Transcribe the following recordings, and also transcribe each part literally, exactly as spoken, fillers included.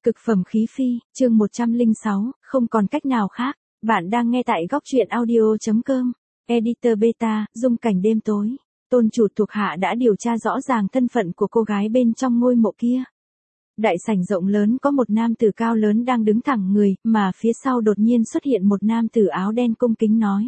Cực phẩm khí phi, chương một trăm lẻ sáu, không còn cách nào khác. Bạn đang nghe tại góc truyện audio chấm com. Editor Beta, dung cảnh đêm tối. Tôn chủ thuộc hạ đã điều tra rõ ràng thân phận của cô gái bên trong ngôi mộ kia. Đại sảnh rộng lớn có một nam tử cao lớn đang đứng thẳng người, mà phía sau đột nhiên xuất hiện một nam tử áo đen cung kính nói.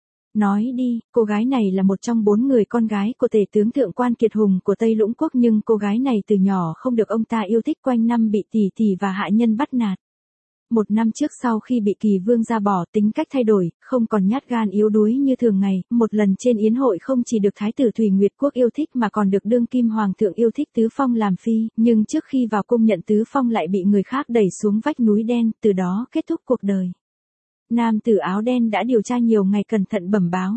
Nói đi, cô gái này là một trong bốn người con gái của tể tướng thượng quan Kiệt Hùng của Tây Lũng Quốc, nhưng cô gái này từ nhỏ không được ông ta yêu thích, quanh năm bị tỷ tỷ và hạ nhân bắt nạt. Một năm trước sau khi bị Kỳ Vương gia bỏ, tính cách thay đổi, không còn nhát gan yếu đuối như thường ngày, một lần trên yến hội không chỉ được Thái tử Thủy Nguyệt Quốc yêu thích mà còn được đương kim hoàng thượng yêu thích Tứ Phong làm phi, nhưng trước khi vào cung nhận Tứ Phong lại bị người khác đẩy xuống vách núi đen, từ đó kết thúc cuộc đời. Nam tử áo đen đã điều tra nhiều ngày cẩn thận bẩm báo.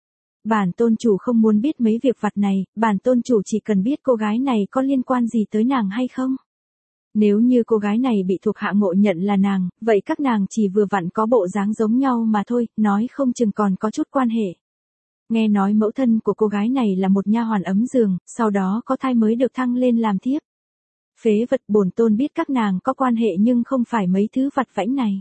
Bản tôn chủ không muốn biết mấy việc vặt này, bản tôn chủ chỉ cần biết cô gái này có liên quan gì tới nàng hay không. Nếu như cô gái này bị thuộc hạ ngộ nhận là nàng, vậy các nàng chỉ vừa vặn có bộ dáng giống nhau mà thôi, nói không chừng còn có chút quan hệ. Nghe nói mẫu thân của cô gái này là một nha hoàn ấm giường, sau đó có thai mới được thăng lên làm thiếp. Phế vật, bổn tôn biết các nàng có quan hệ nhưng không phải mấy thứ vặt vãnh này.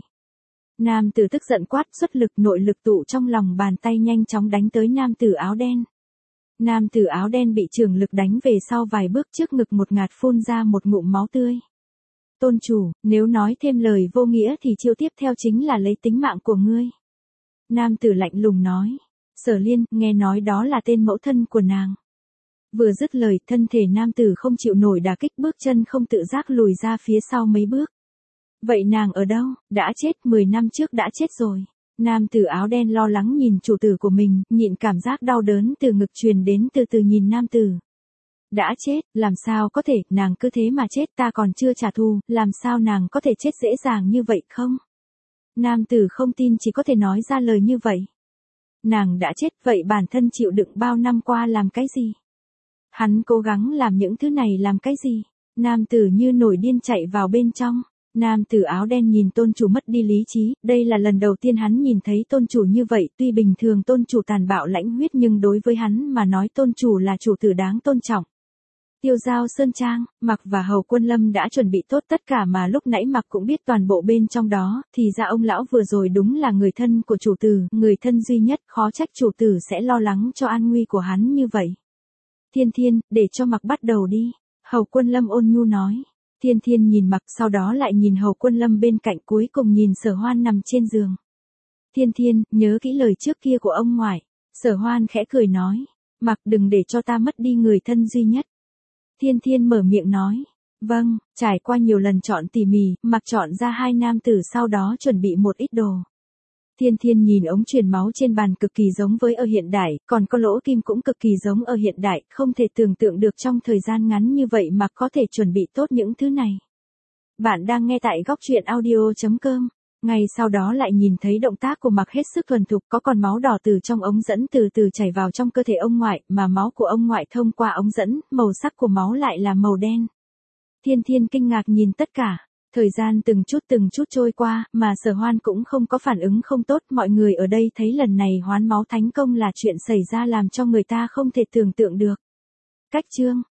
Nam tử tức giận quát, xuất lực, nội lực tụ trong lòng bàn tay nhanh chóng đánh tới nam tử áo đen. Nam tử áo đen bị trường lực đánh về sau vài bước, trước ngực một ngạt phun ra một ngụm máu tươi. Tôn chủ, nếu nói thêm lời vô nghĩa thì chiêu tiếp theo chính là lấy tính mạng của ngươi. Nam tử lạnh lùng nói. Sở Liên, nghe nói đó là tên mẫu thân của nàng. Vừa dứt lời, thân thể nam tử không chịu nổi đả kích, bước chân không tự giác lùi ra phía sau mấy bước. Vậy nàng ở đâu? Đã chết, mười năm trước đã chết rồi. Nam tử áo đen lo lắng nhìn chủ tử của mình, nhịn cảm giác đau đớn từ ngực truyền đến, từ từ nhìn nam tử. Đã chết, làm sao có thể, nàng cứ thế mà chết, ta còn chưa trả thù, làm sao nàng có thể chết dễ dàng như vậy không? Nam tử không tin, chỉ có thể nói ra lời như vậy. Nàng đã chết, vậy bản thân chịu đựng bao năm qua làm cái gì? Hắn cố gắng làm những thứ này làm cái gì? Nam tử như nổi điên chạy vào bên trong. Nam tử áo đen nhìn tôn chủ mất đi lý trí, đây là lần đầu tiên hắn nhìn thấy tôn chủ như vậy, tuy bình thường tôn chủ tàn bạo lãnh huyết nhưng đối với hắn mà nói tôn chủ là chủ tử đáng tôn trọng. Tiêu Giao Sơn Trang, Mặc và Hầu Quân Lâm đã chuẩn bị tốt tất cả mà lúc nãy Mặc cũng biết toàn bộ bên trong đó, thì ra ông lão vừa rồi đúng là người thân của chủ tử, người thân duy nhất, khó trách chủ tử sẽ lo lắng cho an nguy của hắn như vậy. Thiên Thiên, để cho Mặc bắt đầu đi, Hầu Quân Lâm ôn nhu nói. Thiên Thiên nhìn Mặc, sau đó lại nhìn Hầu Quân Lâm bên cạnh, cuối cùng nhìn Sở Hoan nằm trên giường. Thiên Thiên, nhớ kỹ lời trước kia của ông ngoại. Sở Hoan khẽ cười nói. Mặc, đừng để cho ta mất đi người thân duy nhất. Thiên Thiên mở miệng nói. Vâng, trải qua nhiều lần chọn tỉ mỉ, Mặc chọn ra hai nam tử, sau đó chuẩn bị một ít đồ. Thiên Thiên nhìn ống truyền máu trên bàn cực kỳ giống với ở hiện đại, còn có lỗ kim cũng cực kỳ giống ở hiện đại, không thể tưởng tượng được trong thời gian ngắn như vậy mà có thể chuẩn bị tốt những thứ này. Bạn đang nghe tại góc truyện audio chấm com. Ngay sau đó lại nhìn thấy động tác của Mặc hết sức thuần thục, có còn máu đỏ từ trong ống dẫn từ từ chảy vào trong cơ thể ông ngoại, mà máu của ông ngoại thông qua ống dẫn, màu sắc của máu lại là màu đen. Thiên Thiên kinh ngạc nhìn tất cả. Thời gian từng chút từng chút trôi qua, mà Sở Hoan cũng không có phản ứng không tốt, mọi người ở đây thấy lần này hoán máu thánh công là chuyện xảy ra làm cho người ta không thể tưởng tượng được. Cách chương,